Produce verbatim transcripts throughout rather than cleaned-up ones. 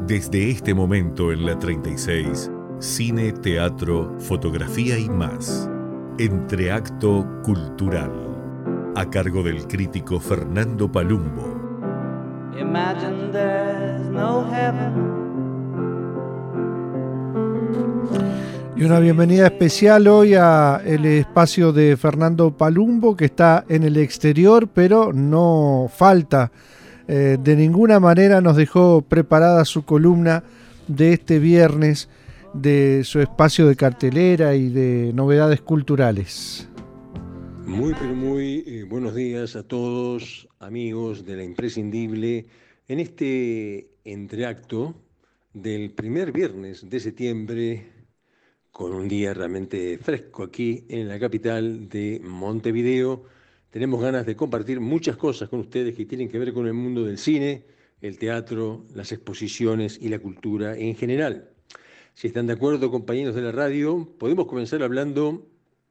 Desde este momento en la treinta y seis, cine, teatro, fotografía y más. Entreacto Cultural. A cargo del crítico Fernando Palumbo. Imagine there's no heaven. Y una bienvenida especial hoy a el espacio de Fernando Palumbo, que está en el exterior, pero no falta. Eh, de ninguna manera nos dejó preparada su columna de este viernes, de su espacio de cartelera y de novedades culturales. Muy, pero muy eh, buenos días a todos, amigos de La Imprescindible, en este entreacto del primer viernes de septiembre, con un día realmente fresco aquí en la capital de Montevideo. Tenemos ganas de compartir muchas cosas con ustedes que tienen que ver con el mundo del cine, el teatro, las exposiciones y la cultura en general. Si están de acuerdo, compañeros de la radio, podemos comenzar hablando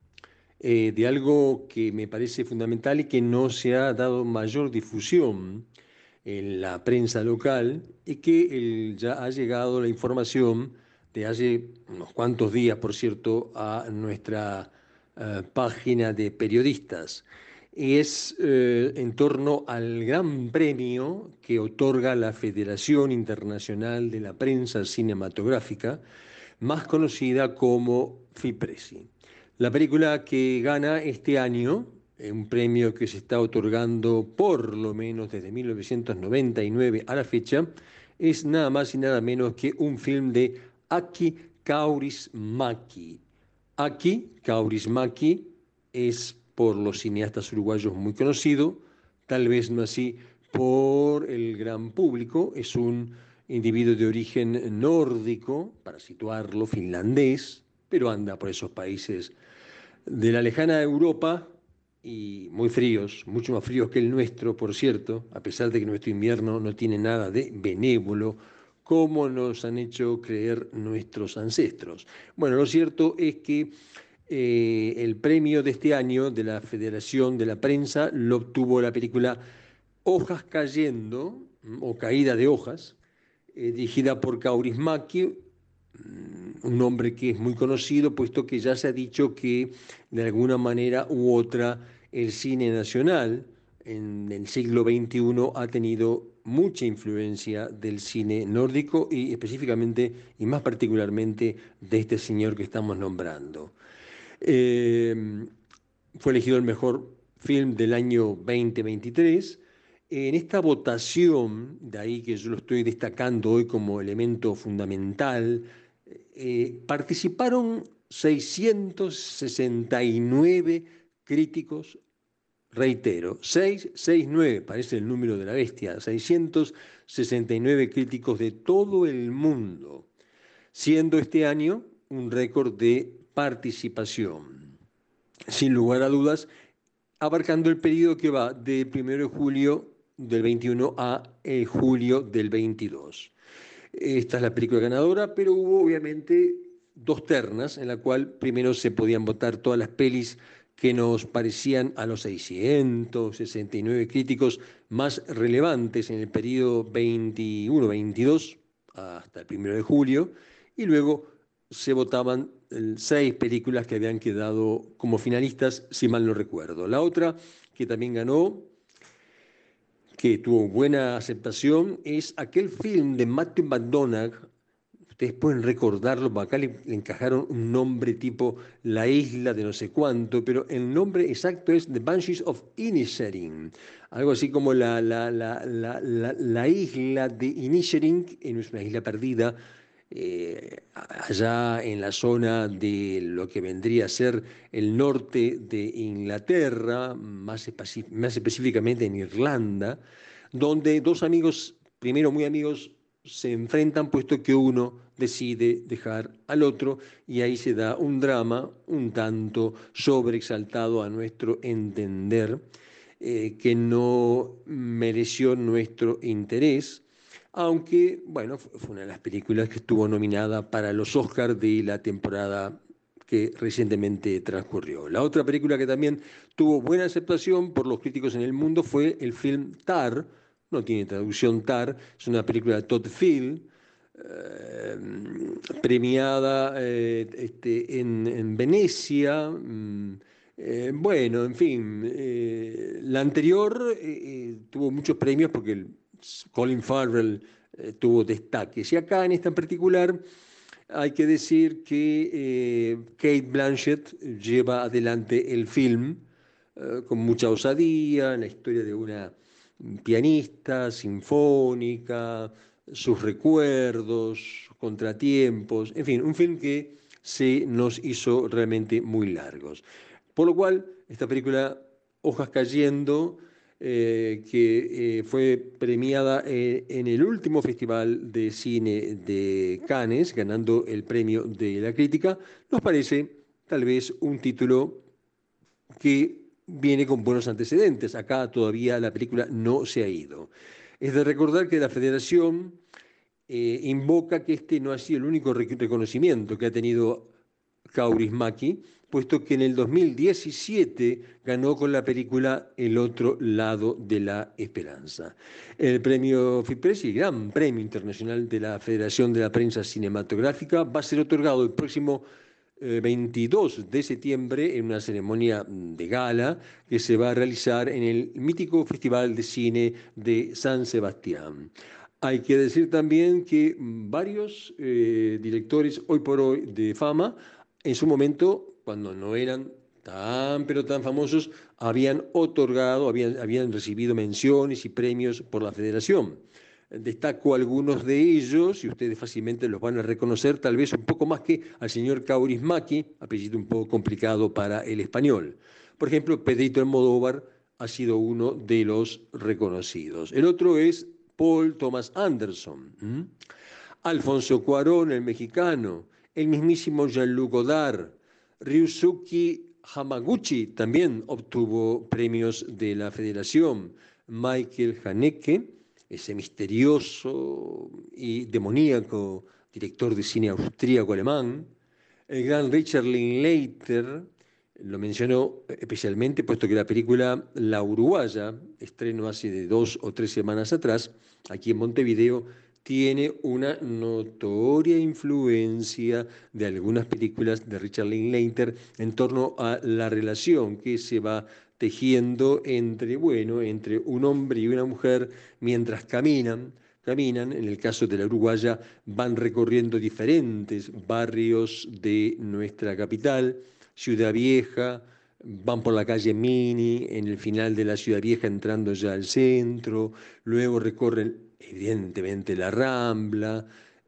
eh, de algo que me parece fundamental y que no se ha dado mayor difusión en la prensa local, y que el, ya ha llegado la información de hace unos cuantos días, por cierto, a nuestra uh, página de periodistas. Y es eh, en torno al gran premio que otorga la Federación Internacional de la Prensa Cinematográfica, más conocida como FIPRESI. La película que gana este año, un premio que se está otorgando por lo menos desde mil novecientos noventa y nueve a la fecha, es nada más y nada menos que un film de Aki Kaurismäki. Aki Kaurismäki es por los cineastas uruguayos muy conocido, tal vez no así por el gran público. Es un individuo de origen nórdico, para situarlo, finlandés, pero anda por esos países de la lejana Europa, y muy fríos, mucho más fríos que el nuestro, por cierto, a pesar de que nuestro invierno no tiene nada de benévolo, como nos han hecho creer nuestros ancestros. Bueno, lo cierto es que eh, el premio de este año de la Federación de la Prensa lo obtuvo la película Hojas Cayendo, o Caída de Hojas, eh, dirigida por Kaurismäki, un nombre que es muy conocido, puesto que ya se ha dicho que de alguna manera u otra el cine nacional en el siglo veintiuno ha tenido mucha influencia del cine nórdico, y específicamente y más particularmente de este señor que estamos nombrando. Eh, fue elegido el mejor film del año veinte veintitrés. En esta votación, de ahí que yo lo estoy destacando hoy como elemento fundamental, eh, participaron seiscientos sesenta y nueve críticos, reitero, seiscientos sesenta y nueve, parece el número de la bestia, seiscientos sesenta y nueve críticos de todo el mundo, siendo este año un récord de participación, sin lugar a dudas, abarcando el periodo que va del primero de julio del veintiuno a eh, julio del veintidós. Esta es la película ganadora, pero hubo obviamente dos ternas en la cual primero se podían votar todas las pelis que nos parecían a los seiscientos sesenta y nueve críticos más relevantes en el periodo veintiuno veintidós hasta el primero de julio, y luego se votaban seis películas que habían quedado como finalistas, si mal no recuerdo. La otra que también ganó, que tuvo buena aceptación, es aquel film de Matthew McConaughey. Ustedes pueden recordarlo, acá le, le encajaron un nombre tipo La Isla de no sé cuánto, pero el nombre exacto es The Banshees of Inisherin, algo así como la, la, la, la, la, la isla de Inisherin, es una isla perdida, eh, allá en la zona de lo que vendría a ser el norte de Inglaterra, más, especi- más específicamente en Irlanda, donde dos amigos, primero muy amigos, se enfrentan, puesto que uno decide dejar al otro, y ahí se da un drama un tanto sobreexaltado a nuestro entender, eh, que no mereció nuestro interés, aunque, bueno, fue una de las películas que estuvo nominada para los Oscars de la temporada que recientemente transcurrió. La otra película que también tuvo buena aceptación por los críticos en el mundo fue el film Tar. No tiene traducción Tar, es una película de Todd Field, eh, premiada eh, este, en, en Venecia. mm, eh, bueno, en fin, eh, la anterior eh, eh, tuvo muchos premios porque el Colin Farrell eh, tuvo destaques. Y acá en esta en particular hay que decir que eh, Kate Blanchett lleva adelante el film eh, con mucha osadía, en la historia de una pianista sinfónica, sus recuerdos, sus contratiempos, en fin, un film que se nos hizo realmente muy largos. Por lo cual, esta película, Hojas Cayendo, eh, que eh, fue premiada eh, en el último Festival de Cine de Cannes, ganando el premio de la crítica, nos parece tal vez un título que viene con buenos antecedentes. Acá todavía la película no se ha ido. Es de recordar que la Federación eh, invoca que este no ha sido el único reconocimiento que ha tenido Kaurismäki, puesto que en el dos mil diecisiete ganó con la película El otro lado de la esperanza. El premio FIPRES, el gran premio internacional de la Federación de la Prensa Cinematográfica, va a ser otorgado el próximo eh, veintidós de septiembre en una ceremonia de gala que se va a realizar en el mítico Festival de Cine de San Sebastián. Hay que decir también que varios eh, directores hoy por hoy de fama, en su momento, cuando no eran tan pero tan famosos, habían otorgado, habían, habían recibido menciones y premios por la Federación. Destaco algunos de ellos, y ustedes fácilmente los van a reconocer, tal vez un poco más que al señor Kaurismäki, apellido un poco complicado para el español. Por ejemplo, Pedrito Almodóvar ha sido uno de los reconocidos. El otro es Paul Thomas Anderson, ¿m? Alfonso Cuarón, el mexicano, el mismísimo Jean-Luc Godard, Ryusuke Hamaguchi también obtuvo premios de la Federación, Michael Haneke, ese misterioso y demoníaco director de cine austríaco-alemán, el gran Richard Linklater, lo mencionó especialmente puesto que la película La Uruguaya, estreno hace de dos o tres semanas atrás, aquí en Montevideo, tiene una notoria influencia de algunas películas de Richard Linklater en torno a la relación que se va tejiendo entre, bueno, entre un hombre y una mujer mientras caminan. Caminan, en el caso de La Uruguaya, van recorriendo diferentes barrios de nuestra capital, Ciudad Vieja, van por la calle Mini, en el final de la Ciudad Vieja entrando ya al centro, luego recorren evidentemente la Rambla,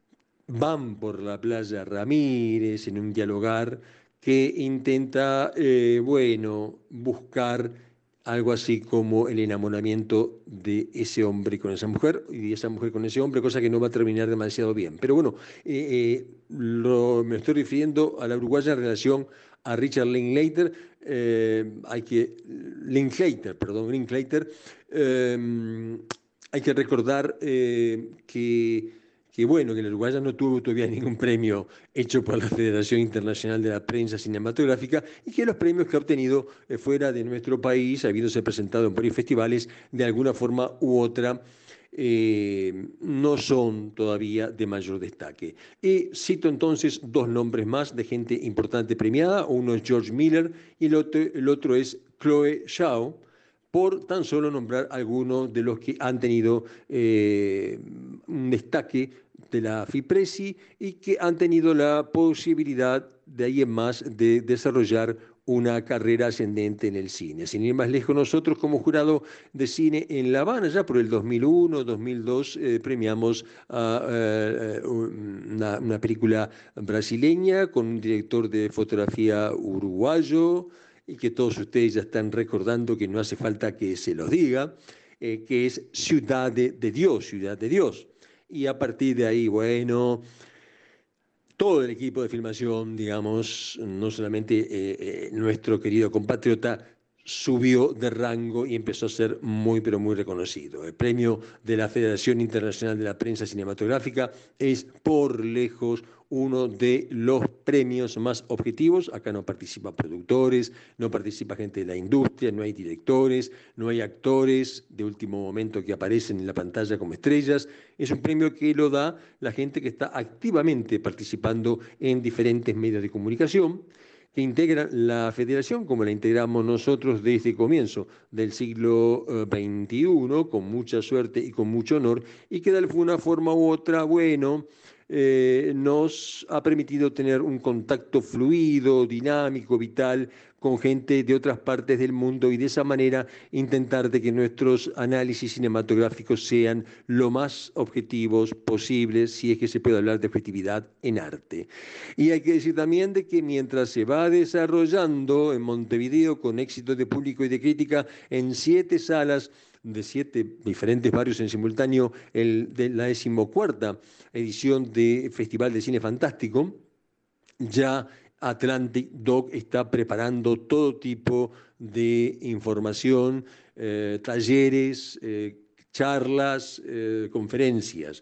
van por la playa Ramírez en un dialogar que intenta, eh, bueno, buscar algo así como el enamoramiento de ese hombre con esa mujer y de esa mujer con ese hombre, cosa que no va a terminar demasiado bien. Pero bueno, eh, eh, lo, me estoy refiriendo a La Uruguaya en relación a Richard Linklater, eh, hay que, Linklater, perdón, Linklater, eh, hay que recordar eh, que que bueno, que el Uruguaya no tuvo todavía ningún premio hecho por la Federación Internacional de la Prensa Cinematográfica y que los premios que ha obtenido eh, fuera de nuestro país, habiéndose presentado en varios festivales, de alguna forma u otra, eh, no son todavía de mayor destaque. Y cito entonces dos nombres más de gente importante premiada, uno es George Miller y el otro, el otro es Chloe Zhao, por tan solo nombrar algunos de los que han tenido eh, un destaque de la FIPRESI y que han tenido la posibilidad de ahí en más de desarrollar una carrera ascendente en el cine. Sin ir más lejos, nosotros como jurado de cine en La Habana, ya por el dos mil uno, dos mil dos, eh, premiamos a, eh, una, una película brasileña con un director de fotografía uruguayo, y que todos ustedes ya están recordando que no hace falta que se los diga, eh, que es Ciudad de, de Dios, Ciudad de Dios. Y a partir de ahí, bueno, todo el equipo de filmación, digamos, no solamente eh, eh, nuestro querido compatriota subió de rango y empezó a ser muy, pero muy reconocido. El premio de la Federación Internacional de la Prensa Cinematográfica es por lejos uno de los premios más objetivos. Acá no participan productores, no participa gente de la industria, no hay directores, no hay actores de último momento que aparecen en la pantalla como estrellas. Es un premio que lo da la gente que está activamente participando en diferentes medios de comunicación, que integran la federación como la integramos nosotros desde el comienzo del siglo veintiuno, con mucha suerte y con mucho honor, y que de alguna forma u otra, bueno, eh, nos ha permitido tener un contacto fluido, dinámico, vital, con gente de otras partes del mundo y de esa manera intentar de que nuestros análisis cinematográficos sean lo más objetivos posibles, si es que se puede hablar de objetividad en arte. Y hay que decir también de que mientras se va desarrollando en Montevideo con éxito de público y de crítica en siete salas de siete diferentes barrios en simultáneo, el de la decimocuarta edición del Festival de Cine Fantástico, ya Atlantic Doc está preparando todo tipo de información, eh, talleres, eh, charlas, eh, conferencias.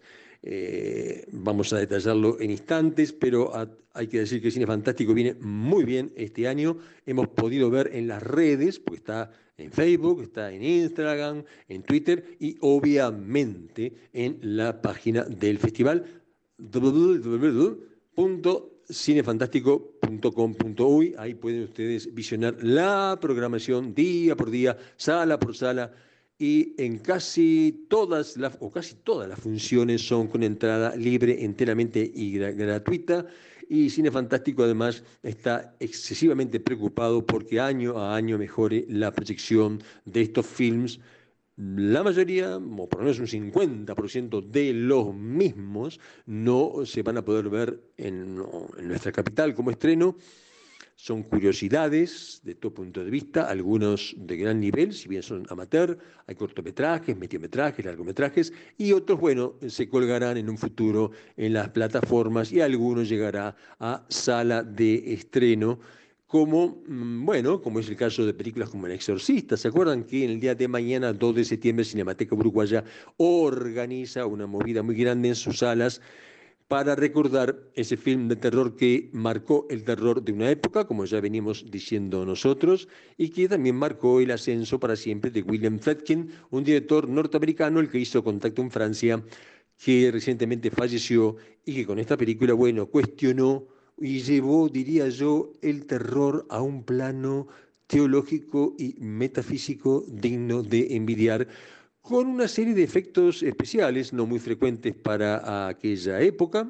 Eh, vamos a detallarlo en instantes, pero a, hay que decir que Cine Fantástico viene muy bien este año. Hemos podido ver en las redes, porque está en Facebook, está en Instagram, en Twitter y obviamente en la página del festival doble u doble u doble u punto cinefantástico punto com punto uy. Ahí pueden ustedes visionar la programación día por día, sala por sala, y en casi todas las, o casi todas las funciones son con entrada libre, enteramente y gra- gratuita. Y Cine Fantástico además está excesivamente preocupado porque año a año mejore la proyección de estos films. La mayoría, o por lo menos un cincuenta por ciento de los mismos, no se van a poder ver en, en nuestra capital como estreno. Son curiosidades de todo punto de vista, algunos de gran nivel, si bien son amateur, hay cortometrajes, mediometrajes, largometrajes, y otros, bueno, se colgarán en un futuro en las plataformas y algunos llegará a sala de estreno, como, bueno, como es el caso de películas como El Exorcista. ¿Se acuerdan que en el día de mañana, dos de septiembre, Cinemateca Uruguaya organiza una movida muy grande en sus salas para recordar ese film de terror que marcó el terror de una época, como ya venimos diciendo nosotros, y que también marcó el ascenso para siempre de William Friedkin, un director norteamericano, el que hizo Contacto en Francia, que recientemente falleció y que con esta película, bueno, cuestionó y llevó, diría yo, el terror a un plano teológico y metafísico digno de envidiar, con una serie de efectos especiales no muy frecuentes para aquella época,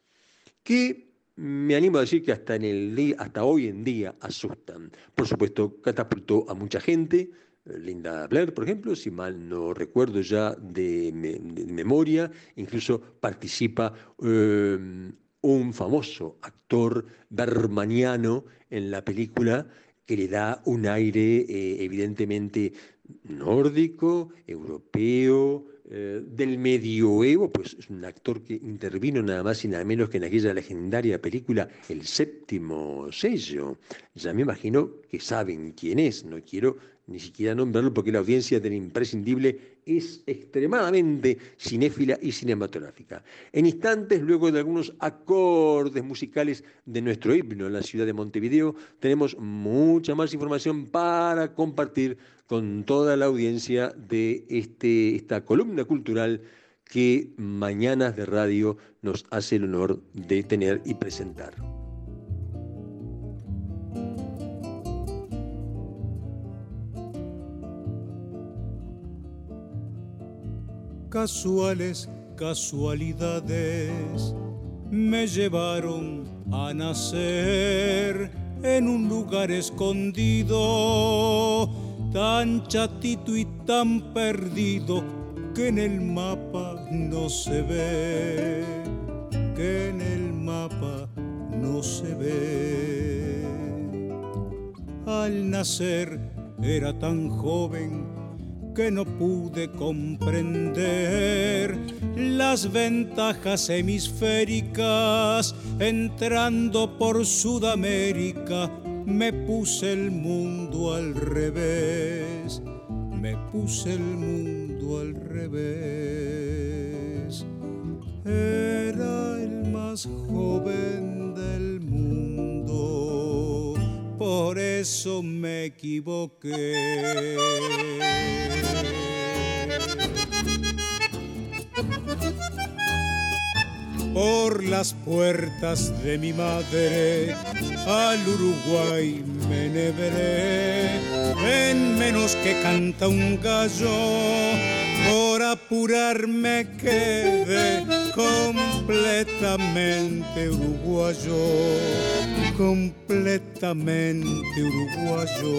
que me animo a decir que hasta, en el día, hasta hoy en día asustan. Por supuesto, catapultó a mucha gente. Linda Blair, por ejemplo, si mal no recuerdo ya de, me, de memoria, incluso participa eh, un famoso actor bermaniano en la película, que le da un aire eh, evidentemente nórdico, europeo, eh, del medioevo, pues es un actor que intervino nada más y nada menos que en aquella legendaria película El Séptimo Sello. Ya me imagino que saben quién es, no quiero ni siquiera nombrarlo porque la audiencia del imprescindible es extremadamente cinéfila y cinematográfica. En instantes, luego de algunos acordes musicales de nuestro himno en la ciudad de Montevideo, tenemos mucha más información para compartir con toda la audiencia de este, esta columna cultural que Mañanas de Radio nos hace el honor de tener y presentar. Casuales casualidades me llevaron a nacer en un lugar escondido, tan chatito y tan perdido que en el mapa no se ve, que en el mapa no se ve. Al nacer era tan joven que no pude comprender las ventajas hemisféricas entrando por Sudamérica me puse el mundo al revés, me puse el mundo al revés. Era el más joven del mundo, por eso me equivoqué. Por las puertas de mi madre al Uruguay me neveré, en menos que canta un gallo, por apurarme quedé completamente uruguayo, completamente uruguayo.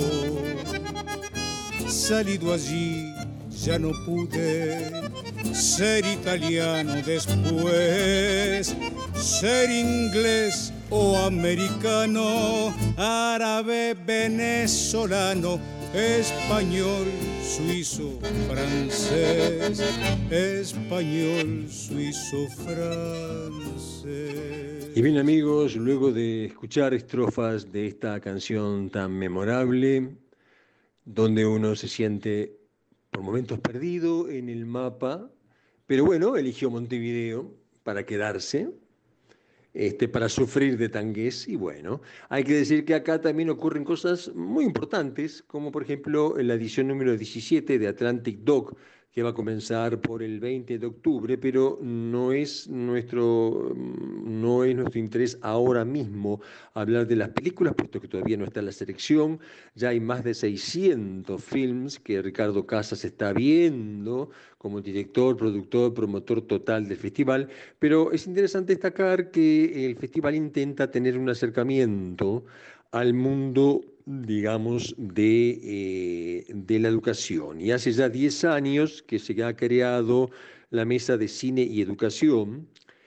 Salido allí ya no pude ser italiano después, ser inglés o americano, árabe, venezolano, español, suizo, francés, español, suizo, francés. Y bien, amigos, luego de escuchar estrofas de esta canción tan memorable, donde uno se siente por momentos perdido en el mapa, pero bueno, eligió Montevideo para quedarse, este, para sufrir de tangués, y bueno, hay que decir que acá también ocurren cosas muy importantes, como por ejemplo la edición número diecisiete de Atlantic Doc, que va a comenzar por el veinte de octubre, pero no es nuestro, no es nuestro interés ahora mismo hablar de las películas, puesto que todavía no está en la selección. Ya hay más de seiscientos films que Ricardo Casas está viendo como director, productor, promotor total del festival, pero es interesante destacar que el festival intenta tener un acercamiento al mundo, digamos, de, eh, de la educación. Y hace ya diez años que se ha creado la Mesa de Cine y Educación,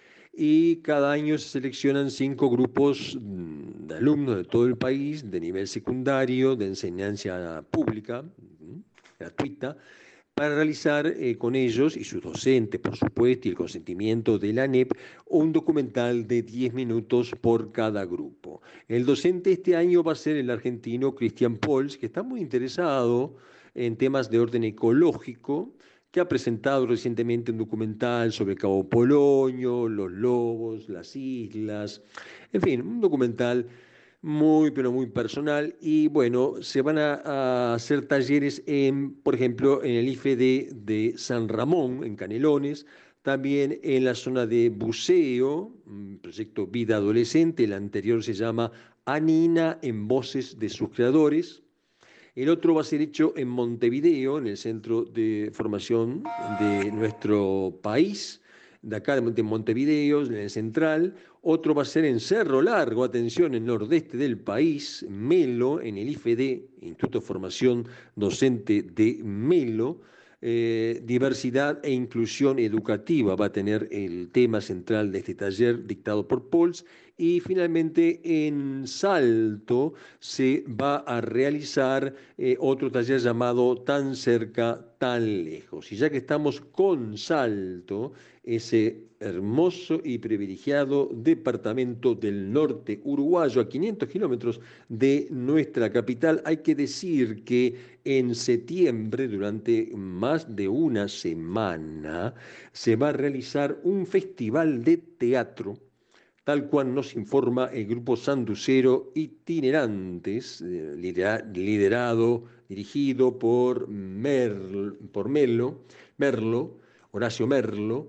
y cada año se seleccionan cinco grupos de alumnos de todo el país, de nivel secundario, de enseñanza pública, gratuita, para realizar eh, con ellos y sus docentes, por supuesto, y el consentimiento de la A N E P, un documental de diez minutos por cada grupo. El docente este año va a ser el argentino Cristian Pols, que está muy interesado en temas de orden ecológico, que ha presentado recientemente un documental sobre Cabo Polonio, los lobos, las islas, en fin, un documental muy, pero muy personal. Y bueno, se van a, a hacer talleres, en, por ejemplo, en el I F E D de San Ramón, en Canelones, también en la zona de buceo, un proyecto Vida Adolescente, el anterior se llama Anina en voces de sus creadores. El otro va a ser hecho en Montevideo, en el centro de formación de nuestro país, de acá de Montevideo, en el central. Otro va a ser en Cerro Largo, atención, en el nordeste del país, Melo, en el I F E D, Instituto de Formación Docente de Melo. Eh, diversidad e inclusión educativa va a tener el tema central de este taller dictado por Pols. Y finalmente en Salto se va a realizar eh, otro taller llamado Tan cerca, tan lejos. Y ya que estamos con Salto, ese hermoso y privilegiado departamento del norte uruguayo, a quinientos kilómetros de nuestra capital, hay que decir que en septiembre, durante más de una semana, se va a realizar un festival de teatro, tal cual nos informa el grupo sanducero Itinerantes, eh, liderado, dirigido por, Merl, por Melo, Merlo, Horacio Merlo,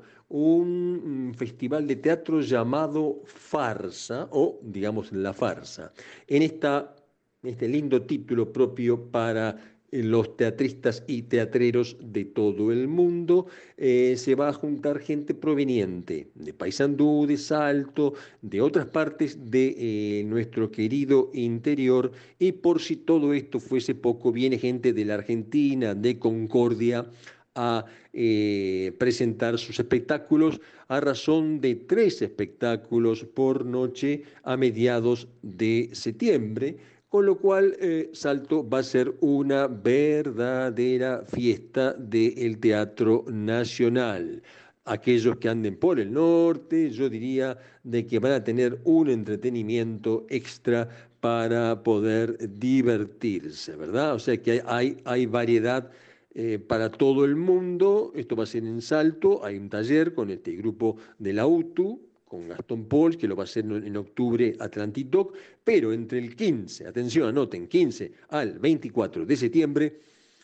un festival de teatro llamado Farsa, o digamos La Farsa. En esta, este lindo título propio para los teatristas y teatreros de todo el mundo, eh, se va a juntar gente proveniente de Paysandú, de Salto, de otras partes de eh, nuestro querido interior, y por si todo esto fuese poco, viene gente de la Argentina, de Concordia, a eh, presentar sus espectáculos a razón de tres espectáculos por noche a mediados de septiembre, con lo cual eh, Salto va a ser una verdadera fiesta del Teatro Nacional. aquellos que anden por el norte, yo diría de que van a tener un entretenimiento extra para poder divertirse, ¿verdad? O sea que hay, hay, hay variedad eh, para todo el mundo. Esto va a ser en Salto, hay un taller con este grupo de la U T U, con Gastón Pols, que lo va a hacer en octubre Atlantic Doc, pero entre el quince, atención, anoten, quince al veinticuatro de septiembre,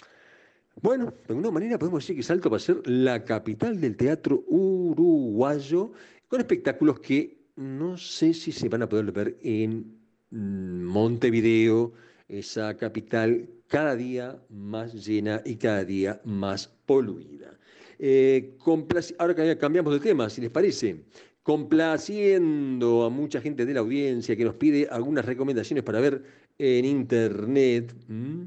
bueno, de alguna manera podemos decir que Salto va a ser la capital del teatro uruguayo, con espectáculos que no sé si se van a poder ver en Montevideo, esa capital cada día más llena y cada día más poluida. Eh, Ahora cambiamos de tema, si les parece. Complaciendo a mucha gente de la audiencia que nos pide algunas recomendaciones para ver en internet, ¿m?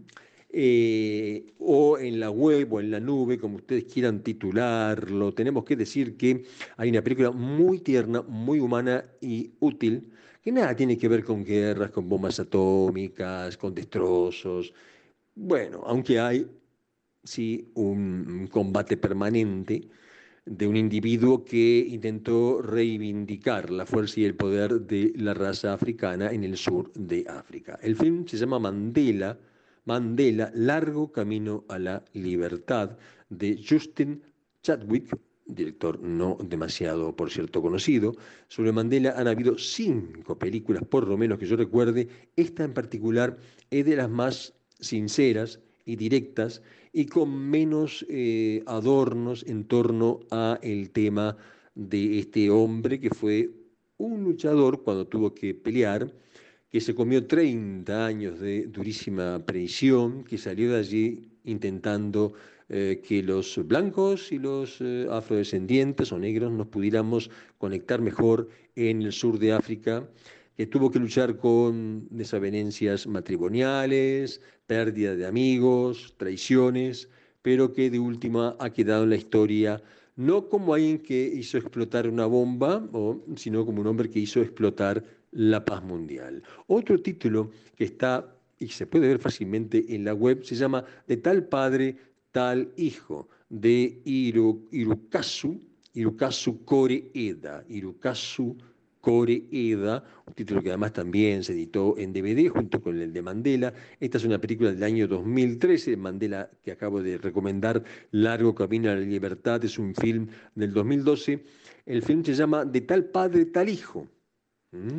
Eh, o en la web o en la nube, como ustedes quieran titularlo. Tenemos que decir que hay una película muy tierna, muy humana y útil, que nada tiene que ver con guerras, con bombas atómicas, con destrozos. Bueno, aunque hay, sí, un combate permanente de un individuo que intentó reivindicar la fuerza y el poder de la raza africana en el sur de África. El film se llama Mandela, Mandela, Largo Camino a la Libertad, de Justin Chadwick, director no demasiado, por cierto, conocido. Sobre Mandela han habido cinco películas, por lo menos que yo recuerde. Esta en particular es de las más sinceras y directas y con menos eh, adornos en torno a el tema de este hombre que fue un luchador cuando tuvo que pelear, que se comió treinta años de durísima prisión, que salió de allí intentando eh, que los blancos y los eh, afrodescendientes o negros nos pudiéramos conectar mejor en el sur de África, que tuvo que luchar con desavenencias matrimoniales, pérdida de amigos, traiciones, pero que de última ha quedado en la historia no como alguien que hizo explotar una bomba, o, sino como un hombre que hizo explotar la paz mundial. Otro título que está y se puede ver fácilmente en la web se llama De tal padre, tal hijo, de Hiru, Hirokazu, Hirokazu Koreeda, Hirokazu Koreeda, un título que además también se editó en D V D junto con el de Mandela. Esta es una película del año dos mil trece, Mandela, que acabo de recomendar, Largo Camino a la Libertad, es un film del dos mil doce. El film se llama De tal padre, tal hijo. ¿Mm?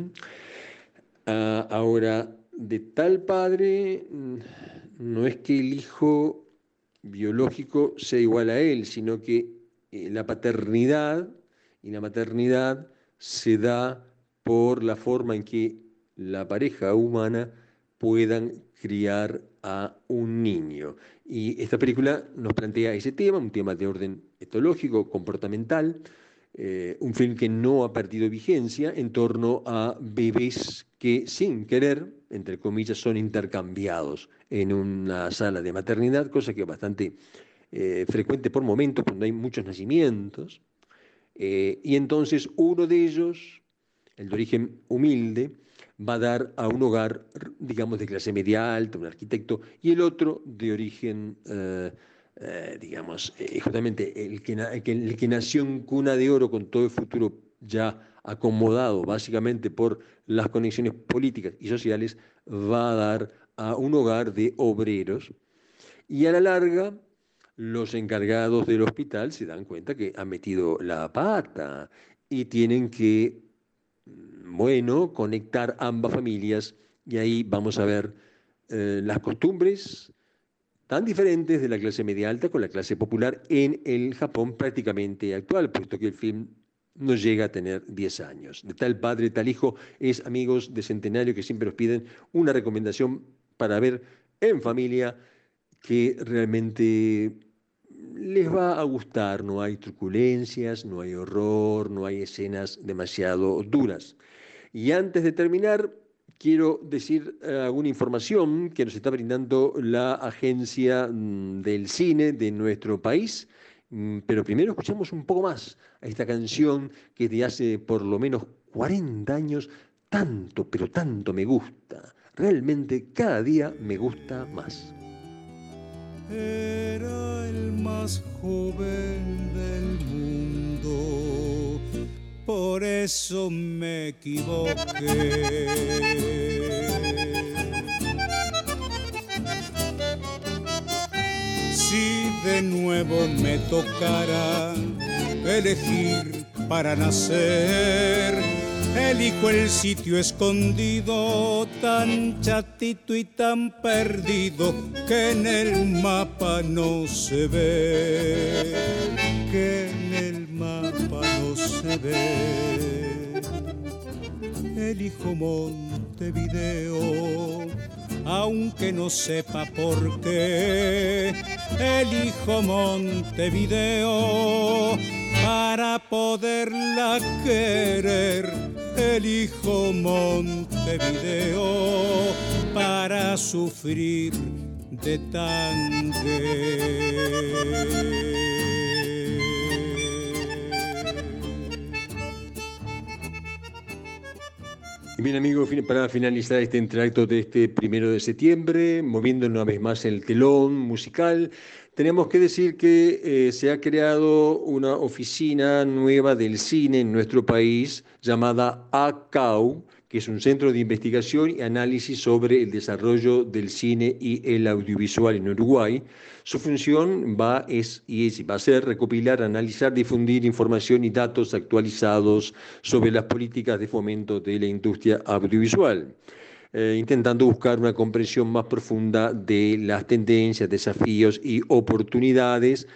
Ah, ahora, de tal padre, no es que el hijo biológico sea igual a él, sino que eh, la paternidad y la maternidad se da por la forma en que la pareja humana puedan criar a un niño. Y esta película nos plantea ese tema, un tema de orden etológico, comportamental, eh, un film que no ha perdido vigencia en torno a bebés que sin querer, entre comillas, son intercambiados en una sala de maternidad, cosa que es bastante eh, frecuente por momentos cuando hay muchos nacimientos. Eh, y entonces uno de ellos, el de origen humilde, va a dar a un hogar, digamos, de clase media alta, un arquitecto, y el otro de origen, eh, eh, digamos, eh, justamente el que, el, que, el que nació en cuna de oro con todo el futuro ya acomodado básicamente por las conexiones políticas y sociales, va a dar a un hogar de obreros, y a la larga los encargados del hospital se dan cuenta que han metido la pata y tienen que, bueno, conectar ambas familias, y ahí vamos a ver eh, las costumbres tan diferentes de la clase media alta con la clase popular en el Japón prácticamente actual, puesto que el film no llega a tener diez años. De tal padre, tal hijo, es, amigos de Centenario, que siempre nos piden una recomendación para ver en familia que realmente les va a gustar. No hay truculencias, no hay horror, no hay escenas demasiado duras. Y antes de terminar, quiero decir eh, alguna información que nos está brindando la agencia mm, del cine de nuestro país. Mm, pero primero escuchamos un poco más a esta canción que de hace por lo menos cuarenta años tanto, pero tanto me gusta. Realmente cada día me gusta más. Era el más joven del mundo, perdido, por eso me equivoqué. Si de nuevo me tocara elegir para nacer, elijo el sitio escondido, tan chatito y tan perdido que en el mapa no se ve, que en el mapa no se ve. Elijo Montevideo, aunque no sepa por qué. Elijo Montevideo para poderla querer. Elijo Montevideo para sufrir de tangue. Y bien amigos, para finalizar este entreacto de este primero de septiembre, moviendo una vez más el telón musical, tenemos que decir que eh, se ha creado una oficina nueva del cine en nuestro país llamada A C A U, que es un centro de investigación y análisis sobre el desarrollo del cine y el audiovisual en Uruguay. Su función va, es, y es, va a ser recopilar, analizar, difundir información y datos actualizados sobre las políticas de fomento de la industria audiovisual, eh, intentando buscar una comprensión más profunda de las tendencias, desafíos y oportunidades.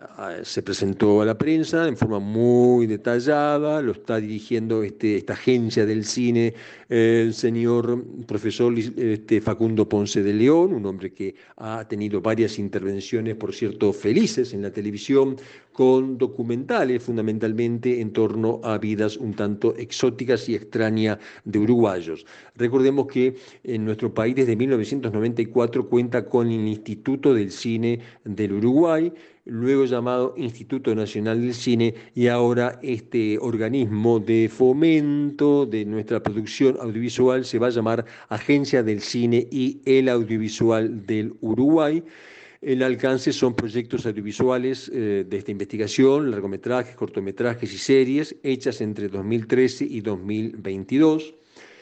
Se presentó a la prensa en forma muy detallada, lo está dirigiendo este, esta agencia del cine el señor profesor este, Facundo Ponce de León, un hombre que ha tenido varias intervenciones, por cierto, felices en la televisión, con documentales fundamentalmente en torno a vidas un tanto exóticas y extrañas de uruguayos. Recordemos que en nuestro país desde mil novecientos noventa y cuatro cuenta con el Instituto del Cine del Uruguay, luego llamado Instituto Nacional del Cine, y ahora este organismo de fomento de nuestra producción audiovisual se va a llamar Agencia del Cine y el Audiovisual del Uruguay. El alcance son proyectos audiovisuales eh, de esta investigación, largometrajes, cortometrajes y series hechas entre dos mil trece y dos mil veintidós.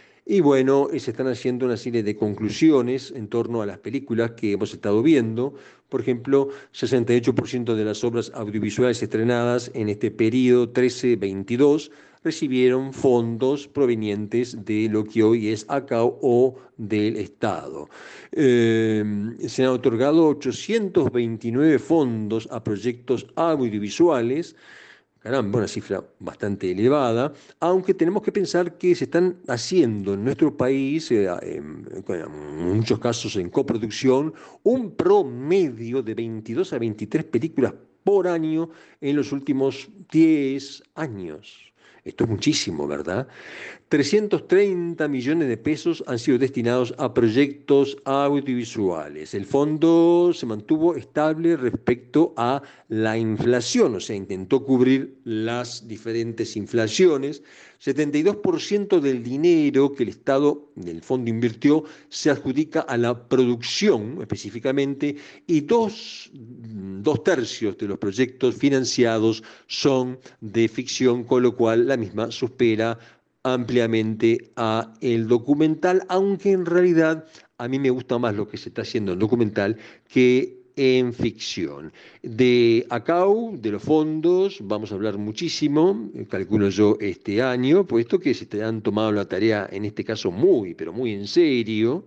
Y bueno, se están haciendo una serie de conclusiones en torno a las películas que hemos estado viendo. Por ejemplo, sesenta y ocho por ciento de las obras audiovisuales estrenadas en este periodo trece veintidós recibieron fondos provenientes de lo que hoy es A C A U o del Estado. Eh, se han otorgado ochocientos veintinueve fondos a proyectos audiovisuales. Caramba, una cifra bastante elevada, aunque tenemos que pensar que se están haciendo en nuestro país, eh, en, en muchos casos en coproducción, un promedio de veintidós a veintitrés películas por año en los últimos diez años. Esto es muchísimo, ¿verdad? trescientos treinta millones de pesos han sido destinados a proyectos audiovisuales. El fondo se mantuvo estable respecto a la inflación, o sea, intentó cubrir las diferentes inflaciones. setenta y dos por ciento del dinero que el Estado del fondo invirtió se adjudica a la producción específicamente, y dos, dos tercios de los proyectos financiados son de ficción, con lo cual la misma supera ampliamente a el documental, aunque en realidad a mí me gusta más lo que se está haciendo en documental que en ficción. De A C A U, de los fondos, vamos a hablar muchísimo, calculo yo, este año, puesto que se te han tomado la tarea, en este caso muy, pero muy en serio,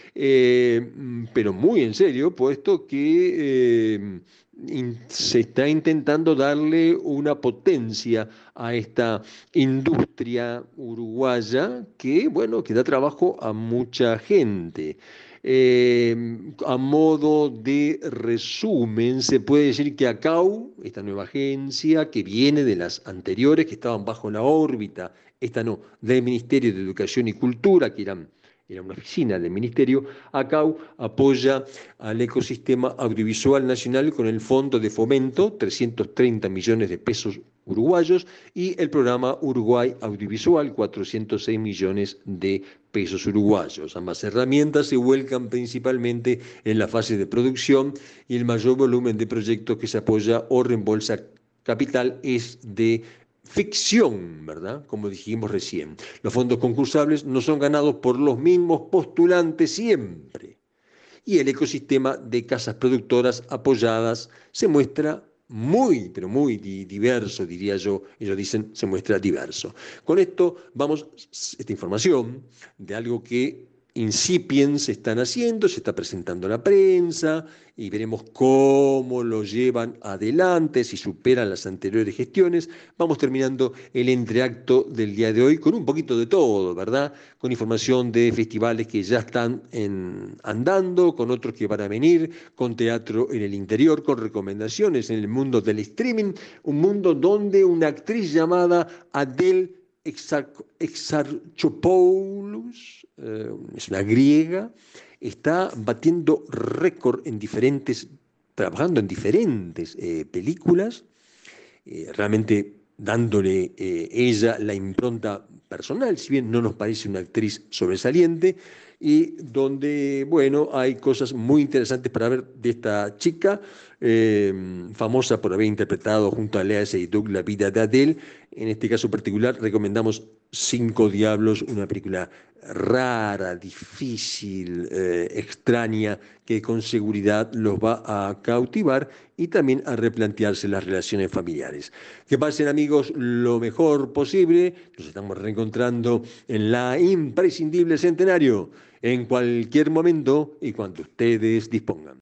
eh, pero muy en serio, puesto que eh, in, se está intentando darle una potencia a esta industria uruguaya que, bueno, que da trabajo a mucha gente. Eh, a modo de resumen, se puede decir que A C A U, esta nueva agencia que viene de las anteriores, que estaban bajo la órbita, esta no, del Ministerio de Educación y Cultura, que eran era una oficina del Ministerio, A C A U apoya al ecosistema audiovisual nacional con el Fondo de Fomento, trescientos treinta millones de pesos uruguayos, y el programa Uruguay Audiovisual, cuatrocientos seis millones de pesos uruguayos. Ambas herramientas se vuelcan principalmente en la fase de producción y el mayor volumen de proyectos que se apoya o reembolsa capital es de ficción, ¿verdad? Como dijimos recién. Los fondos concursables no son ganados por los mismos postulantes siempre. Y el ecosistema de casas productoras apoyadas se muestra muy, pero muy diverso, diría yo. Ellos dicen, se muestra diverso. Con esto vamos, esta información de algo que incipientes se están haciendo, se está presentando a la prensa y veremos cómo lo llevan adelante, si superan las anteriores gestiones. Vamos terminando el entreacto del día de hoy con un poquito de todo, ¿verdad? Con información de festivales que ya están en, andando, con otros que van a venir, con teatro en el interior, con recomendaciones en el mundo del streaming, un mundo donde una actriz llamada Adele Exarchopoulos, eh, es una griega, está batiendo récord en diferentes, trabajando en diferentes eh, películas, eh, realmente dándole eh, ella la impronta personal, si bien no nos parece una actriz sobresaliente, y donde, bueno, hay cosas muy interesantes para ver de esta chica, eh, famosa por haber interpretado junto a Lea Seydoux La vida de Adele. En este caso particular recomendamos Cinco Diablos, una película rara, difícil, eh, extraña, que con seguridad los va a cautivar y también a replantearse las relaciones familiares. Que pasen, amigos, lo mejor posible. Nos estamos reencontrando en la imprescindible Centenario en cualquier momento y cuando ustedes dispongan.